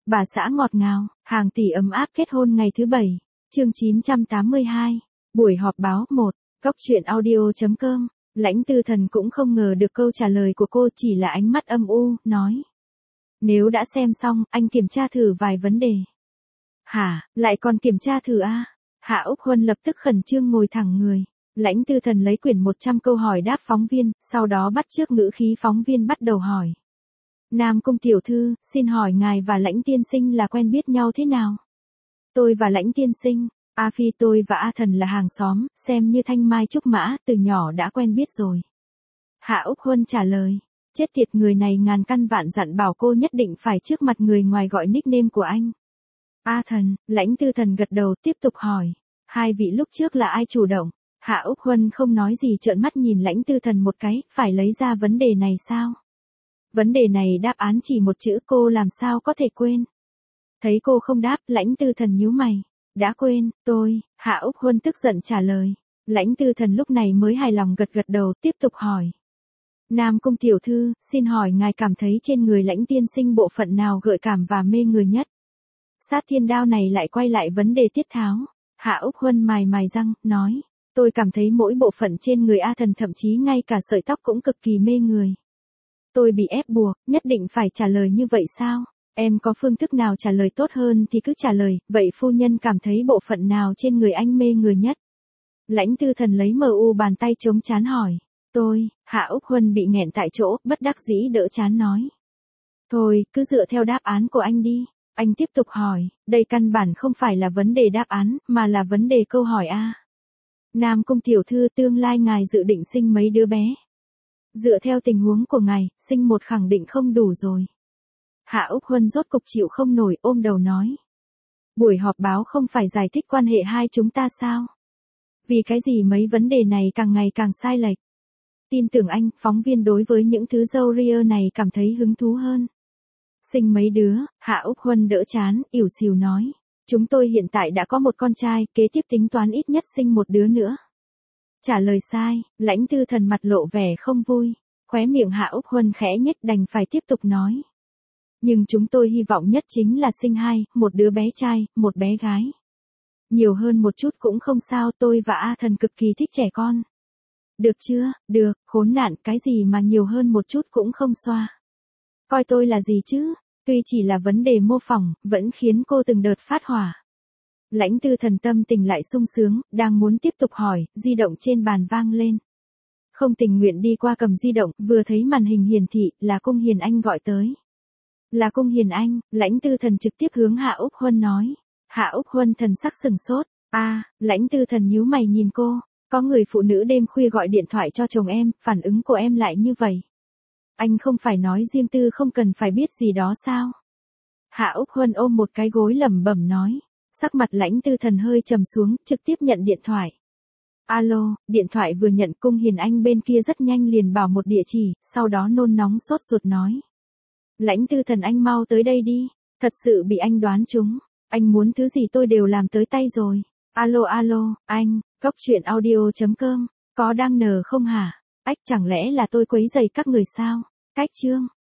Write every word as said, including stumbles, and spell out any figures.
Bà xã ngọt ngào, hàng tỷ ấm áp kết hôn ngày thứ bảy. Chương chín trăm tám mươi hai. Buổi họp báo một. Góc truyện audio chấm com. Lãnh Tư Thần cũng không ngờ được câu trả lời của cô, chỉ là ánh mắt âm u, nói. Nếu đã xem xong, anh kiểm tra thử vài vấn đề. Hả, lại còn kiểm tra thử à? Hạ Úc Huân lập tức khẩn trương ngồi thẳng người. Lãnh Tư Thần lấy quyển một trăm câu hỏi đáp phóng viên, sau đó bắt chước ngữ khí phóng viên bắt đầu hỏi. Nam Cung tiểu thư, xin hỏi ngài và Lãnh tiên sinh là quen biết nhau thế nào? Tôi và Lãnh tiên sinh, A Phi tôi và A Thần là hàng xóm, xem như thanh mai trúc mã, từ nhỏ đã quen biết rồi. Hạ Úc Huân trả lời. Chết tiệt, người này ngàn căn vạn dặn bảo cô nhất định phải trước mặt người ngoài gọi nickname của anh. A Thần, Lãnh Tư Thần gật đầu tiếp tục hỏi. Hai vị lúc trước là ai chủ động? Hạ Úc Huân không nói gì, trợn mắt nhìn Lãnh Tư Thần một cái, phải lấy ra vấn đề này sao? Vấn đề này đáp án chỉ một chữ, cô làm sao có thể quên? Thấy cô không đáp, Lãnh Tư Thần nhíu mày. Đã quên, tôi, Hạ Úc Huân tức giận trả lời. Lãnh Tư Thần lúc này mới hài lòng gật gật đầu, tiếp tục hỏi. Nam Cung tiểu thư, xin hỏi ngài cảm thấy trên người Lãnh tiên sinh bộ phận nào gợi cảm và mê người nhất? Sát thiên đao này lại quay lại vấn đề tiết tháo. Hạ Úc Huân mài mài răng, nói. Tôi cảm thấy mỗi bộ phận trên người A Thần, thậm chí ngay cả sợi tóc cũng cực kỳ mê người. Tôi bị ép buộc, nhất định phải trả lời như vậy sao? Em có phương thức nào trả lời tốt hơn thì cứ trả lời, vậy phu nhân cảm thấy bộ phận nào trên người anh mê người nhất? Lãnh Tư Thần lấy mờ u bàn tay chống trán hỏi. Tôi, Hạ Úc Huân bị nghẹn tại chỗ, bất đắc dĩ đỡ trán nói. Thôi, cứ dựa theo đáp án của anh đi. Anh tiếp tục hỏi, đây căn bản không phải là vấn đề đáp án, mà là vấn đề câu hỏi A. Nam Cung tiểu thư, tương lai ngài dự định sinh mấy đứa bé? Dựa theo tình huống của ngài, sinh một khẳng định không đủ rồi. Hạ Úc Huân rốt cục chịu không nổi, ôm đầu nói. Buổi họp báo không phải giải thích quan hệ hai chúng ta sao? Vì cái gì mấy vấn đề này càng ngày càng sai lệch? Tin tưởng anh, phóng viên đối với những thứ râu ria này cảm thấy hứng thú hơn. Sinh mấy đứa, Hạ Úc Huân đỡ chán, ỉu xìu nói. Chúng tôi hiện tại đã có một con trai, kế tiếp tính toán ít nhất sinh một đứa nữa. Trả lời sai, Lãnh Tư Thần mặt lộ vẻ không vui. Khóe miệng Hạ Úc Huân khẽ nhếch, đành phải tiếp tục nói. Nhưng chúng tôi hy vọng nhất chính là sinh hai, một đứa bé trai, một bé gái. Nhiều hơn một chút cũng không sao, tôi và A Thần cực kỳ thích trẻ con. Được chưa, được, khốn nạn, cái gì mà nhiều hơn một chút cũng không xoa. Coi tôi là gì chứ, tuy chỉ là vấn đề mô phỏng, vẫn khiến cô từng đợt phát hỏa. Lãnh Tư Thần tâm tình lại sung sướng, đang muốn tiếp tục hỏi, di động trên bàn vang lên. Không tình nguyện đi qua cầm di động, vừa thấy màn hình hiển thị, là Cung Hiền Anh gọi tới. Là Cung Hiền Anh, Lãnh Tư Thần trực tiếp hướng Hạ Úc Huân nói. Hạ Úc Huân thần sắc sừng sốt. A, à, Lãnh Tư Thần nhíu mày nhìn cô. Có người phụ nữ đêm khuya gọi điện thoại cho chồng em, phản ứng của em lại như vậy. Anh không phải nói riêng tư không cần phải biết gì đó sao? Hạ Úc Huân ôm một cái gối lẩm bẩm nói. Sắc mặt Lãnh Tư Thần hơi trầm xuống, trực tiếp nhận điện thoại. Alo, điện thoại vừa nhận, Cung Hiền Anh bên kia rất nhanh liền bảo một địa chỉ, sau đó nôn nóng sốt ruột nói. Lãnh Tư Thần, anh mau tới đây đi, thật sự bị anh đoán trúng, anh muốn thứ gì tôi đều làm tới tay rồi. Alo alo, anh, góc truyện audio chấm com, có đang nờ không hả? Ách, chẳng lẽ là tôi quấy rầy các người sao? Cách chương.